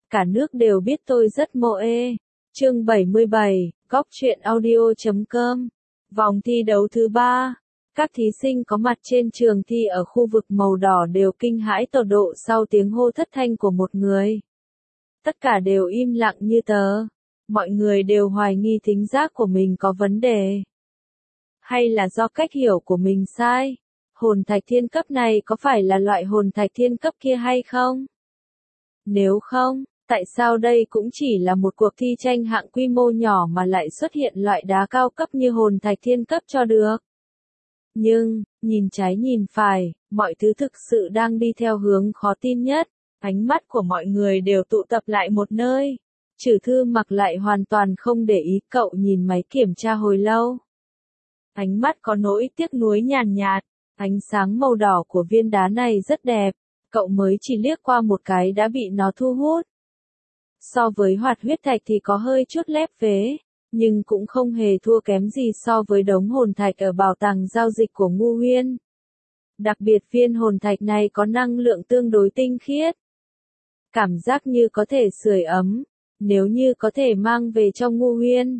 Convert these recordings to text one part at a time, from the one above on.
Cả nước đều biết tôi rất moe. Chương 77, Góc truyện audio.com. Vòng thi đấu thứ 3. Các thí sinh có mặt trên trường thi ở khu vực màu đỏ đều kinh hãi tột độ sau tiếng hô thất thanh của một người. Tất cả đều im lặng như tờ. Mọi người đều hoài nghi thính giác của mình có vấn đề. Hay là do cách hiểu của mình sai? Hồn thạch thiên cấp này có phải là loại hồn thạch thiên cấp kia hay không? Nếu không, tại sao đây cũng chỉ là một cuộc thi tranh hạng quy mô nhỏ mà lại xuất hiện loại đá cao cấp như hồn thạch thiên cấp cho được? Nhưng, nhìn trái nhìn phải, mọi thứ thực sự đang đi theo hướng khó tin nhất. Ánh mắt của mọi người đều tụ tập lại một nơi. Trừ Thư Mặc lại hoàn toàn không để ý, cậu nhìn máy kiểm tra hồi lâu. Ánh mắt có nỗi tiếc nuối nhàn nhạt, ánh sáng màu đỏ của viên đá này rất đẹp, cậu mới chỉ liếc qua một cái đã bị nó thu hút. So với hoạt huyết thạch thì có hơi chút lép vế, nhưng cũng không hề thua kém gì so với đống hồn thạch ở bảo tàng giao dịch của Ngô Huyên. Đặc biệt viên hồn thạch này có năng lượng tương đối tinh khiết. Cảm giác như có thể sưởi ấm, nếu như có thể mang về cho Ngô Huyên.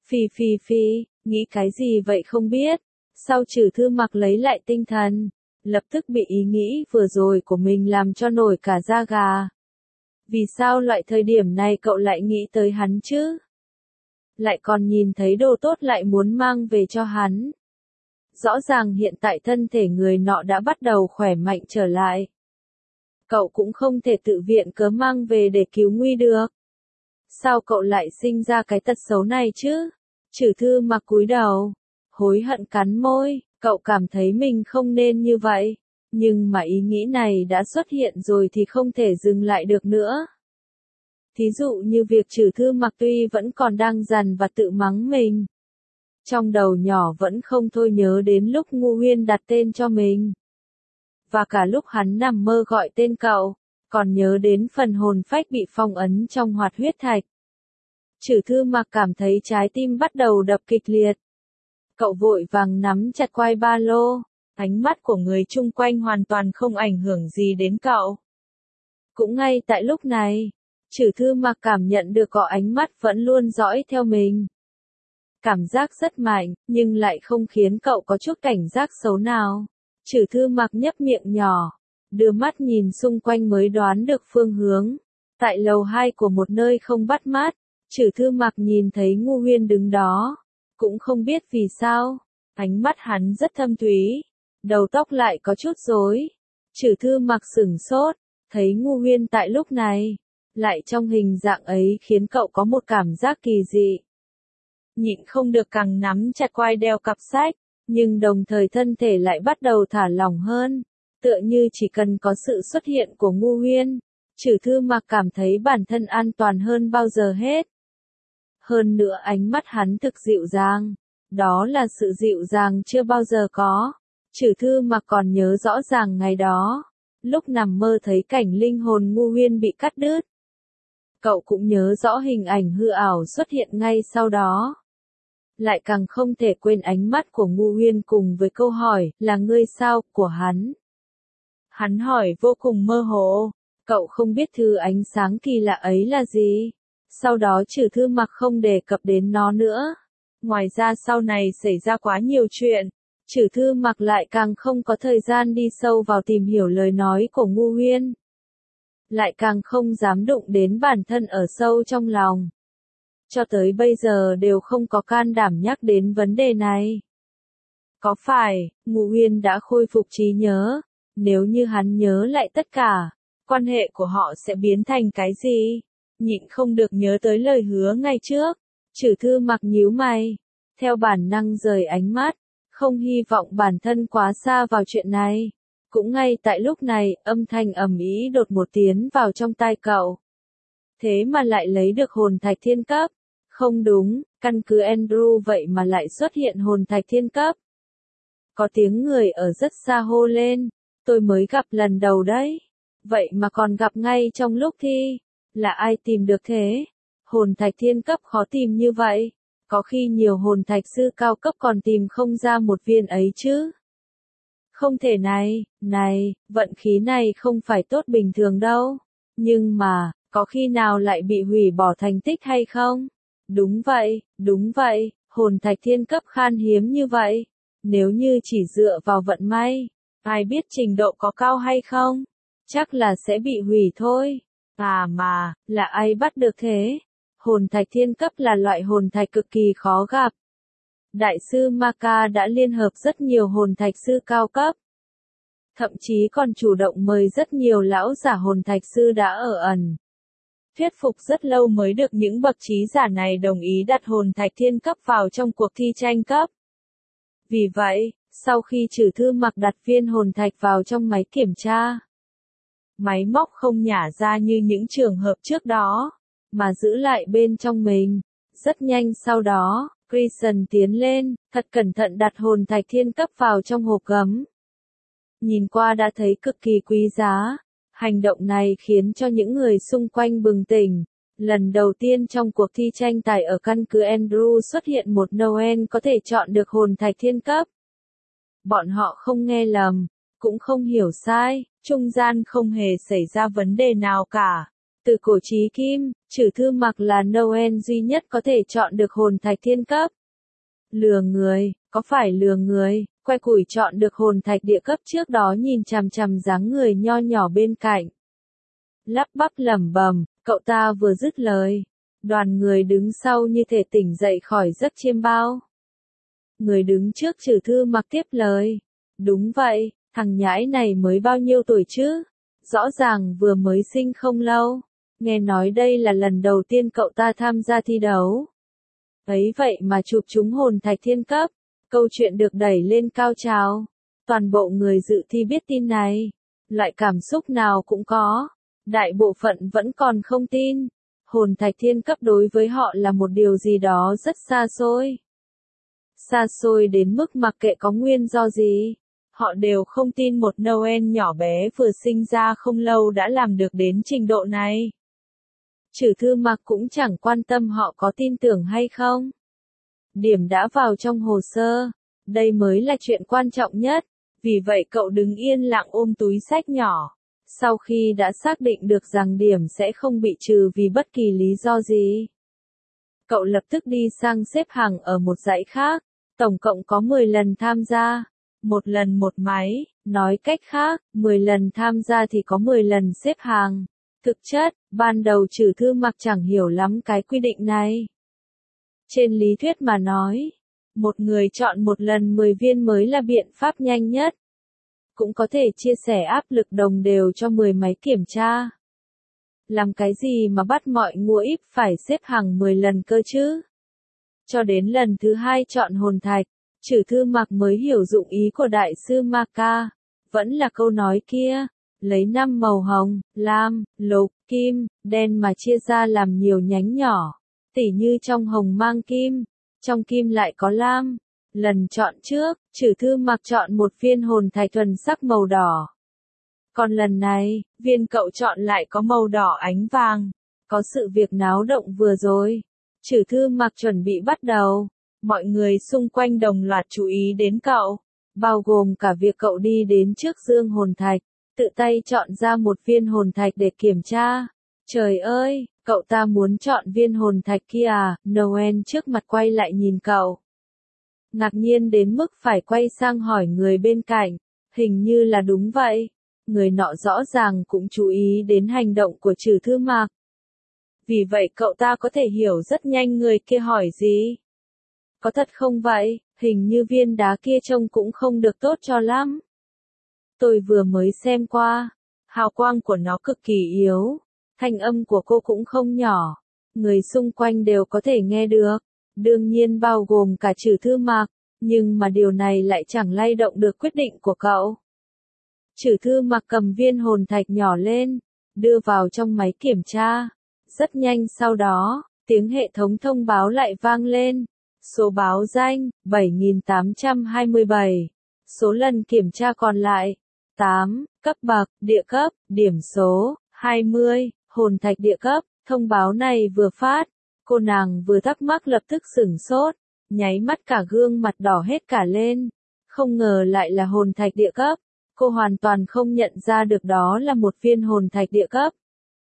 Phi, nghĩ cái gì vậy không biết. Sau Trừ Thư Mặc lấy lại tinh thần, lập tức bị ý nghĩ vừa rồi của mình làm cho nổi cả da gà. Vì sao loại thời điểm này cậu lại nghĩ tới hắn chứ? Lại còn nhìn thấy đồ tốt lại muốn mang về cho hắn. Rõ ràng hiện tại thân thể người nọ đã bắt đầu khỏe mạnh trở lại. Cậu cũng không thể tự viện cớ mang về để cứu nguy được. Sao cậu lại sinh ra cái tật xấu này chứ? Trừ Thư Mặc cúi đầu, hối hận cắn môi, cậu cảm thấy mình không nên như vậy. Nhưng mà ý nghĩ này đã xuất hiện rồi thì không thể dừng lại được nữa. Thí dụ như việc Trừ Thư Mặc tuy vẫn còn đang dằn và tự mắng mình. Trong đầu nhỏ vẫn không thôi nhớ đến lúc Ngô Huyên đặt tên cho mình. Và cả lúc hắn nằm mơ gọi tên cậu, còn nhớ đến phần hồn phách bị phong ấn trong hoạt huyết thạch. Trừ Thư Mặc cảm thấy trái tim bắt đầu đập kịch liệt. Cậu vội vàng nắm chặt quai ba lô, ánh mắt của người chung quanh hoàn toàn không ảnh hưởng gì đến cậu. Cũng ngay tại lúc này, Trừ Thư Mặc cảm nhận được có ánh mắt vẫn luôn dõi theo mình. Cảm giác rất mạnh, nhưng lại không khiến cậu có chút cảnh giác xấu nào. Trừ Thư Mặc nhấp miệng nhỏ, đưa mắt nhìn xung quanh mới đoán được phương hướng. Tại lầu 2 của một nơi không bắt mắt, Trừ Thư Mặc nhìn thấy Ngô Huyên đứng đó. Cũng không biết vì sao, ánh mắt hắn rất thâm thúy, đầu tóc lại có chút rối. Trừ Thư Mặc sửng sốt, thấy Ngô Huyên tại lúc này, lại trong hình dạng ấy khiến cậu có một cảm giác kỳ dị. Nhịn không được càng nắm chặt quai đeo cặp sách, nhưng đồng thời thân thể lại bắt đầu thả lỏng hơn, tựa như chỉ cần có sự xuất hiện của Ngô Huyên, Trừ Thư Mặc cảm thấy bản thân an toàn hơn bao giờ hết. Hơn nữa ánh mắt hắn thực dịu dàng, đó là sự dịu dàng chưa bao giờ có. Trừ Thư Mặc còn nhớ rõ ràng ngày đó, lúc nằm mơ thấy cảnh linh hồn Ngô Huyên bị cắt đứt. Cậu cũng nhớ rõ hình ảnh hư ảo xuất hiện ngay sau đó. Lại càng không thể quên ánh mắt của Ngô Huyên cùng với câu hỏi, là ngươi sao, của hắn. Hắn hỏi vô cùng mơ hồ, cậu không biết thứ ánh sáng kỳ lạ ấy là gì. Sau đó Trừ Thư Mặc không đề cập đến nó nữa. Ngoài ra sau này xảy ra quá nhiều chuyện, Trừ Thư Mặc lại càng không có thời gian đi sâu vào tìm hiểu lời nói của Ngô Huyên. Lại càng không dám đụng đến bản thân ở sâu trong lòng. Cho tới bây giờ đều không có can đảm nhắc đến vấn đề này. Có phải, Ngô Huyên đã khôi phục trí nhớ? Nếu như hắn nhớ lại tất cả, quan hệ của họ sẽ biến thành cái gì? Nhịn không được nhớ tới lời hứa ngày trước. Trừ Thư Mặc nhíu mày, theo bản năng rời ánh mắt, không hy vọng bản thân quá xa vào chuyện này. Cũng ngay tại lúc này, âm thanh ầm ĩ đột một tiến vào trong tai cậu. Thế mà lại lấy được hồn thạch thiên cấp. Không đúng, căn cứ Andrew vậy mà lại xuất hiện hồn thạch thiên cấp. Có tiếng người ở rất xa hô lên, tôi mới gặp lần đầu đấy. Vậy mà còn gặp ngay trong lúc thi. Là ai tìm được thế? Hồn thạch thiên cấp khó tìm như vậy. Có khi nhiều hồn thạch sư cao cấp còn tìm không ra một viên ấy chứ. Không thể này, vận khí này không phải tốt bình thường đâu. Nhưng mà, Có khi nào lại bị hủy bỏ thành tích hay không? Đúng vậy, hồn thạch thiên cấp khan hiếm như vậy. Nếu như chỉ dựa vào vận may, ai biết trình độ có cao hay không? Chắc là sẽ bị hủy thôi. À mà, là ai bắt được thế? Hồn thạch thiên cấp là loại hồn thạch cực kỳ khó gặp. Đại sư Maka đã liên hợp rất nhiều hồn thạch sư cao cấp. Thậm chí còn chủ động mời rất nhiều lão giả hồn thạch sư đã ở ẩn. Thuyết phục rất lâu mới được những bậc trí giả này đồng ý đặt hồn thạch thiên cấp vào trong cuộc thi tranh cấp. Vì vậy, sau khi Trừ Thư Mặc đặt viên hồn thạch vào trong máy kiểm tra, máy móc không nhả ra như những trường hợp trước đó, mà giữ lại bên trong mình. Rất nhanh sau đó, Grayson tiến lên, thật cẩn thận đặt hồn thạch thiên cấp vào trong hộp gấm. Nhìn qua đã thấy cực kỳ quý giá. Hành động này khiến cho những người xung quanh bừng tỉnh. Lần đầu tiên trong cuộc thi tranh tài ở căn cứ Andrew xuất hiện một Noel có thể chọn được hồn thạch thiên cấp. Bọn họ không nghe lầm, cũng không hiểu sai, trung gian không hề xảy ra vấn đề nào cả. Từ cổ chí kim, Trừ Thư Mặc là Noel duy nhất có thể chọn được hồn thạch thiên cấp. Lừa người, có phải lừa người? Que củi chọn được hồn thạch địa cấp trước đó nhìn chằm chằm dáng người nho nhỏ bên cạnh. Lắp bắp lẩm bẩm, cậu ta vừa dứt lời. Đoàn người đứng sau như thể tỉnh dậy khỏi giấc chiêm bao. Người đứng trước Trừ Thư Mặc tiếp lời. Đúng vậy, thằng nhãi này mới bao nhiêu tuổi chứ? Rõ ràng vừa mới sinh không lâu. Nghe nói đây là lần đầu tiên cậu ta tham gia thi đấu. Ấy vậy mà chụp trúng hồn thạch thiên cấp. Câu chuyện được đẩy lên cao trào. Toàn bộ người dự thi biết tin này. Loại cảm xúc nào cũng có. Đại bộ phận vẫn còn không tin. Hồn thạch thiên cấp đối với họ là một điều gì đó rất xa xôi. Xa xôi đến mức mặc kệ có nguyên do gì. Họ đều không tin một Noel nhỏ bé vừa sinh ra không lâu đã làm được đến trình độ này. Trừ Thư Mặc cũng chẳng quan tâm họ có tin tưởng hay không. Điểm đã vào trong hồ sơ. Đây mới là chuyện quan trọng nhất. Vì vậy cậu đứng yên lặng ôm túi xách nhỏ. Sau khi đã xác định được rằng điểm sẽ không bị trừ vì bất kỳ lý do gì, cậu lập tức đi sang xếp hàng ở một dãy khác. Tổng cộng có 10 lần tham gia. Một lần một máy, nói cách khác, 10 lần tham gia thì có 10 lần xếp hàng. Thực chất, ban đầu Trừ Thư Mặc chẳng hiểu lắm cái quy định này. Trên lý thuyết mà nói, một người chọn một lần 10 viên mới là biện pháp nhanh nhất. Cũng có thể chia sẻ áp lực đồng đều cho 10 máy kiểm tra. Làm cái gì mà bắt mọi ngũa íp phải xếp hàng 10 lần cơ chứ? Cho đến lần thứ 2 chọn hồn thạch, Trừ Thư Mặc mới hiểu dụng ý của đại sư Maka. Vẫn là câu nói kia, lấy 5 màu hồng, lam, lục, kim, đen mà chia ra làm nhiều nhánh nhỏ. Tỉ như trong hồng mang kim, trong kim lại có lam. Lần chọn trước, Trừ Thư Mặc chọn một viên hồn thạch thuần sắc màu đỏ. Còn lần này, viên cậu chọn lại có màu đỏ ánh vàng. Có sự việc náo động vừa rồi. Trừ Thư Mặc chuẩn bị bắt đầu. Mọi người xung quanh đồng loạt chú ý đến cậu. Bao gồm cả việc cậu đi đến trước dương hồn thạch. Tự tay chọn ra một viên hồn thạch để kiểm tra. Trời ơi, cậu ta muốn chọn viên hồn thạch kia à? Noel trước mặt quay lại nhìn cậu. Ngạc nhiên đến mức phải quay sang hỏi người bên cạnh. Hình như là đúng vậy. Người nọ rõ ràng cũng chú ý đến hành động của Trừ Thư Mặc. Vì vậy cậu ta có thể hiểu rất nhanh người kia hỏi gì. Có thật không vậy? Hình như viên đá kia trông cũng không được tốt cho lắm. Tôi vừa mới xem qua. Hào quang của nó cực kỳ yếu. Thanh âm của cô cũng không nhỏ. Người xung quanh đều có thể nghe được. Đương nhiên bao gồm cả Trừ Thư Mặc. Nhưng mà điều này lại chẳng lay động được quyết định của cậu. Trừ Thư Mặc cầm viên hồn thạch nhỏ lên. Đưa vào trong máy kiểm tra. Rất nhanh sau đó, tiếng hệ thống thông báo lại vang lên. Số báo danh, 7827. Số lần kiểm tra còn lại, 8, cấp bậc, địa cấp, điểm số, 20, hồn thạch địa cấp. Thông báo này vừa phát, cô nàng vừa thắc mắc lập tức sửng sốt, nháy mắt cả gương mặt đỏ hết cả lên. Không ngờ lại là hồn thạch địa cấp. Cô hoàn toàn không nhận ra được đó là một viên hồn thạch địa cấp.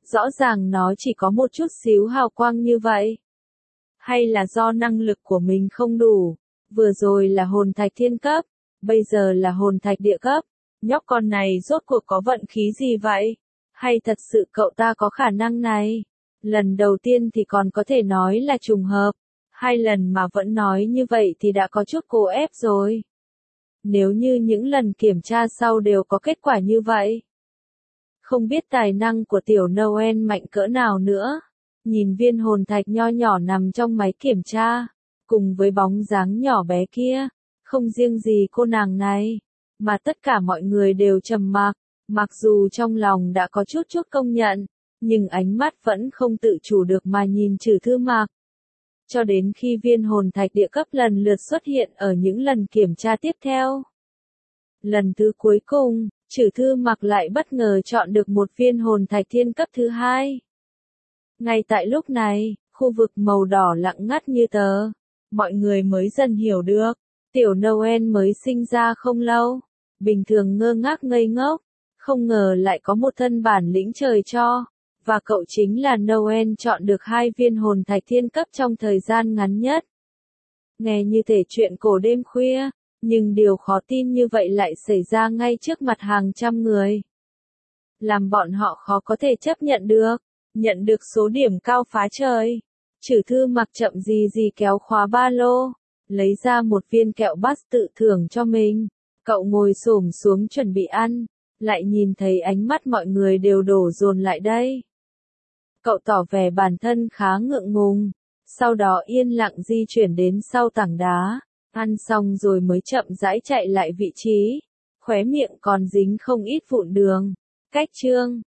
Rõ ràng nó chỉ có một chút xíu hào quang như vậy. Hay là do năng lực của mình không đủ, vừa rồi là hồn thạch thiên cấp, bây giờ là hồn thạch địa cấp. Nhóc con này rốt cuộc có vận khí gì vậy? Hay thật sự cậu ta có khả năng này? Lần đầu tiên thì còn có thể nói là trùng hợp, hai lần mà vẫn nói như vậy thì đã có chút cố ép rồi. Nếu như những lần kiểm tra sau đều có kết quả như vậy, không biết tài năng của tiểu Noel mạnh cỡ nào nữa. Nhìn viên hồn thạch nho nhỏ nằm trong máy kiểm tra, cùng với bóng dáng nhỏ bé kia, không riêng gì cô nàng này, mà tất cả mọi người đều trầm mặc, mặc dù trong lòng đã có chút công nhận, nhưng ánh mắt vẫn không tự chủ được mà nhìn Trử Thư Mạc. Cho đến khi viên hồn thạch địa cấp lần lượt xuất hiện ở những lần kiểm tra tiếp theo. Lần thứ cuối cùng, Trử Thư Mạc lại bất ngờ chọn được một viên hồn thạch thiên cấp thứ hai. Ngay tại lúc này, khu vực màu đỏ lặng ngắt như tờ. Mọi người mới dần hiểu được, tiểu Noel mới sinh ra không lâu, bình thường ngơ ngác ngây ngốc, không ngờ lại có một thân bản lĩnh trời cho, và cậu chính là Noel chọn được hai viên hồn thạch thiên cấp trong thời gian ngắn nhất. Nghe như thể chuyện cổ đêm khuya, nhưng điều khó tin như vậy lại xảy ra ngay trước mặt hàng trăm người. Làm bọn họ khó có thể chấp nhận được, nhận được số điểm cao phá trời. Trử Thư Mạc chậm gì kéo khóa ba lô, lấy ra một viên kẹo bát tự thưởng cho mình. Cậu ngồi xổm xuống chuẩn bị ăn, lại nhìn thấy ánh mắt mọi người đều đổ dồn lại đây. Cậu tỏ vẻ bản thân khá ngượng ngùng, sau đó yên lặng di chuyển đến sau tảng đá, ăn xong rồi mới chậm rãi chạy lại vị trí, khóe miệng còn dính không ít vụn đường. Cách chương